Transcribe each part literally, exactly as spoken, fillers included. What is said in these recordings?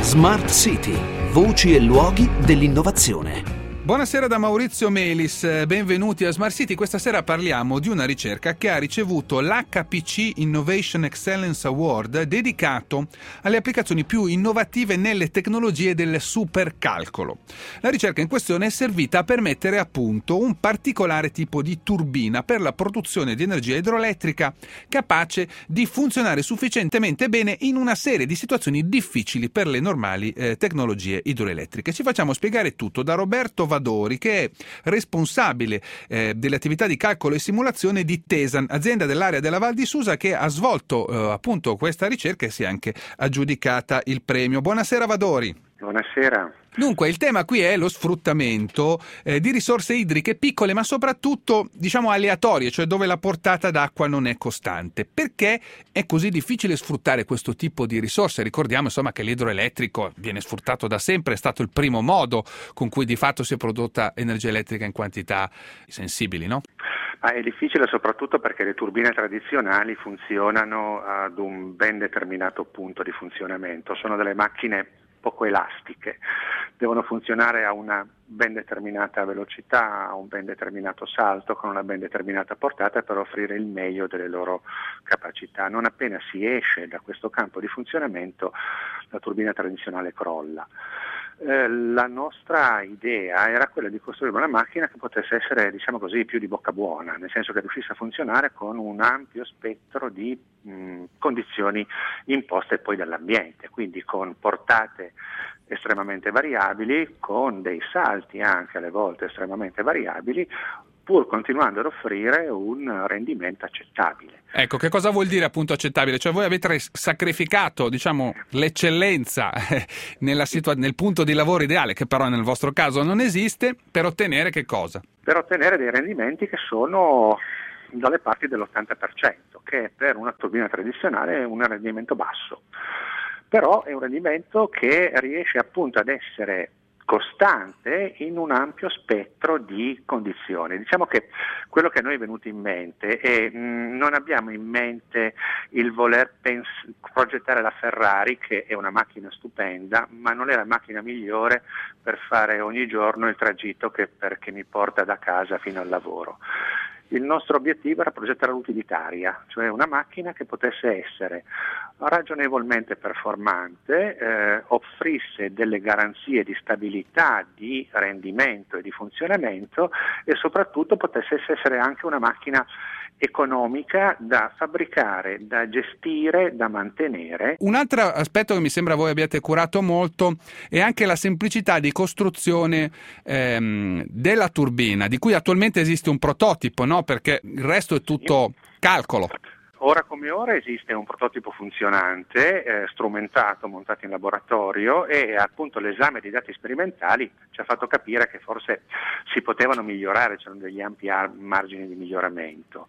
Smart City, voci e luoghi dell'innovazione. Buonasera da Maurizio Melis, benvenuti a Smart City. Questa sera parliamo di una ricerca che ha ricevuto l'H P C Innovation Excellence Award dedicato alle applicazioni più innovative nelle tecnologie del supercalcolo. La ricerca in questione è servita a permettere a punto un particolare tipo di turbina per la produzione di energia idroelettrica capace di funzionare sufficientemente bene in una serie di situazioni difficili per le normali eh, tecnologie idroelettriche. Ci facciamo spiegare tutto da Roberto Vadori, che è responsabile eh, delle attività di calcolo e simulazione di Tesan, azienda dell'area della Val di Susa, che ha svolto eh, appunto questa ricerca e si è anche aggiudicata il premio. Buonasera Vadori. Buonasera. Dunque, il tema qui è lo sfruttamento eh, di risorse idriche piccole, ma soprattutto, diciamo, aleatorie, cioè dove la portata d'acqua non è costante. Perché è così difficile sfruttare questo tipo di risorse? Ricordiamo, insomma, che l'idroelettrico viene sfruttato da sempre, è stato il primo modo con cui di fatto si è prodotta energia elettrica in quantità sensibili, no? Ah, è difficile soprattutto perché le turbine tradizionali funzionano ad un ben determinato punto di funzionamento. Sono delle macchine poco elastiche, devono funzionare a una ben determinata velocità, a un ben determinato salto, con una ben determinata portata per offrire il meglio delle loro capacità. Non appena si esce da questo campo di funzionamento, la turbina tradizionale crolla. Eh, la nostra idea era quella di costruire una macchina che potesse essere, diciamo così, più di bocca buona, nel senso che riuscisse a funzionare con un ampio spettro di mh, condizioni imposte poi dall'ambiente, quindi con portate estremamente variabili, con dei salti anche alle volte estremamente variabili, pur continuando ad offrire un rendimento accettabile. Ecco, che cosa vuol dire appunto accettabile? Cioè voi avete sacrificato, diciamo, l'eccellenza nella situa- nel punto di lavoro ideale, che però nel vostro caso non esiste, per ottenere che cosa? Per ottenere dei rendimenti che sono dalle parti dell'ottanta per cento, che per una turbina tradizionale è un rendimento basso. Però è un rendimento che riesce appunto ad essere costante in un ampio spettro di condizioni. Diciamo che quello che a noi è venuto in mente è mh, non abbiamo in mente il voler pens- progettare la Ferrari, che è una macchina stupenda, ma non è la macchina migliore per fare ogni giorno il tragitto che, per, che mi porta da casa fino al lavoro. Il nostro obiettivo era progettare l'utilitaria, cioè una macchina che potesse essere ragionevolmente performante, eh, offrisse delle garanzie di stabilità, di rendimento e di funzionamento e soprattutto potesse essere anche una macchina economica da fabbricare, da gestire, da mantenere. Un altro aspetto che mi sembra voi abbiate curato molto è anche la semplicità di costruzione ehm, della turbina, di cui attualmente esiste un prototipo, no? Perché il resto è tutto calcolo. Ora come ora esiste un prototipo funzionante, eh, strumentato, montato in laboratorio e appunto l'esame dei dati sperimentali ci ha fatto capire che forse si potevano migliorare, c'erano degli ampi ar- margini di miglioramento.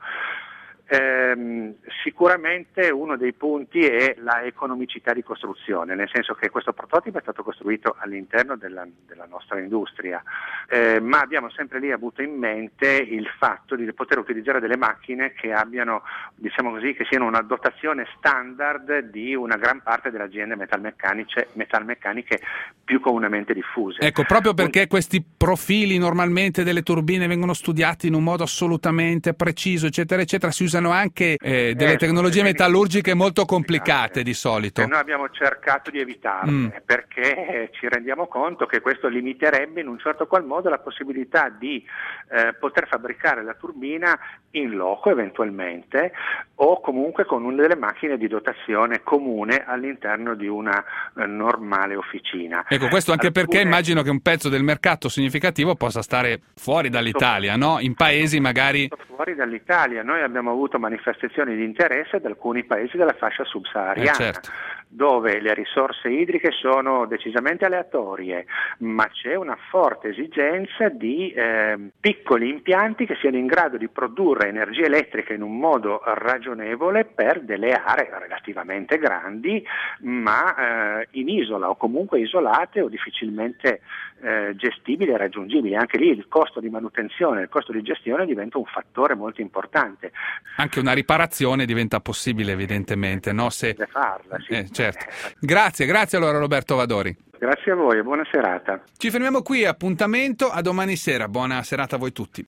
Eh, sicuramente uno dei punti è la economicità di costruzione, nel senso che questo prototipo è stato costruito all'interno della, della nostra industria, eh, ma abbiamo sempre lì avuto in mente il fatto di poter utilizzare delle macchine che abbiano, diciamo così, che siano una dotazione standard di una gran parte delle aziende metalmeccaniche, metalmeccaniche più comunemente diffuse. Ecco, proprio perché questi profili normalmente delle turbine vengono studiati in un modo assolutamente preciso, eccetera, eccetera, si usano anche eh, delle eh, tecnologie metallurgiche molto complicate di solito. E noi abbiamo cercato di evitarle mm. perché ci rendiamo conto che questo limiterebbe in un certo qual modo la possibilità di eh, poter fabbricare la turbina in loco eventualmente o comunque con una delle macchine di dotazione comune all'interno di una eh, normale officina. Ecco, questo anche Alcune... perché immagino che un pezzo del mercato significativo possa stare fuori dall'Italia, no? In paesi magari... Fuori dall'Italia. Noi abbiamo avuto manifestazioni di interesse da alcuni paesi della fascia subsahariana, eh certo. dove le risorse idriche sono decisamente aleatorie, ma c'è una forte esigenza di eh, piccoli impianti che siano in grado di produrre energia elettrica in un modo ragionevole per delle aree relativamente grandi, ma eh, in isola o comunque isolate o difficilmente eh, gestibili e raggiungibili. Anche lì il costo di manutenzione, il costo di gestione diventa un fattore molto importante. Anche una riparazione diventa possibile evidentemente, no? Se farla, sì. eh, certo. Grazie, grazie allora Roberto Vadori. Grazie a voi e buona serata. Ci fermiamo qui, appuntamento a domani sera, buona serata a voi tutti.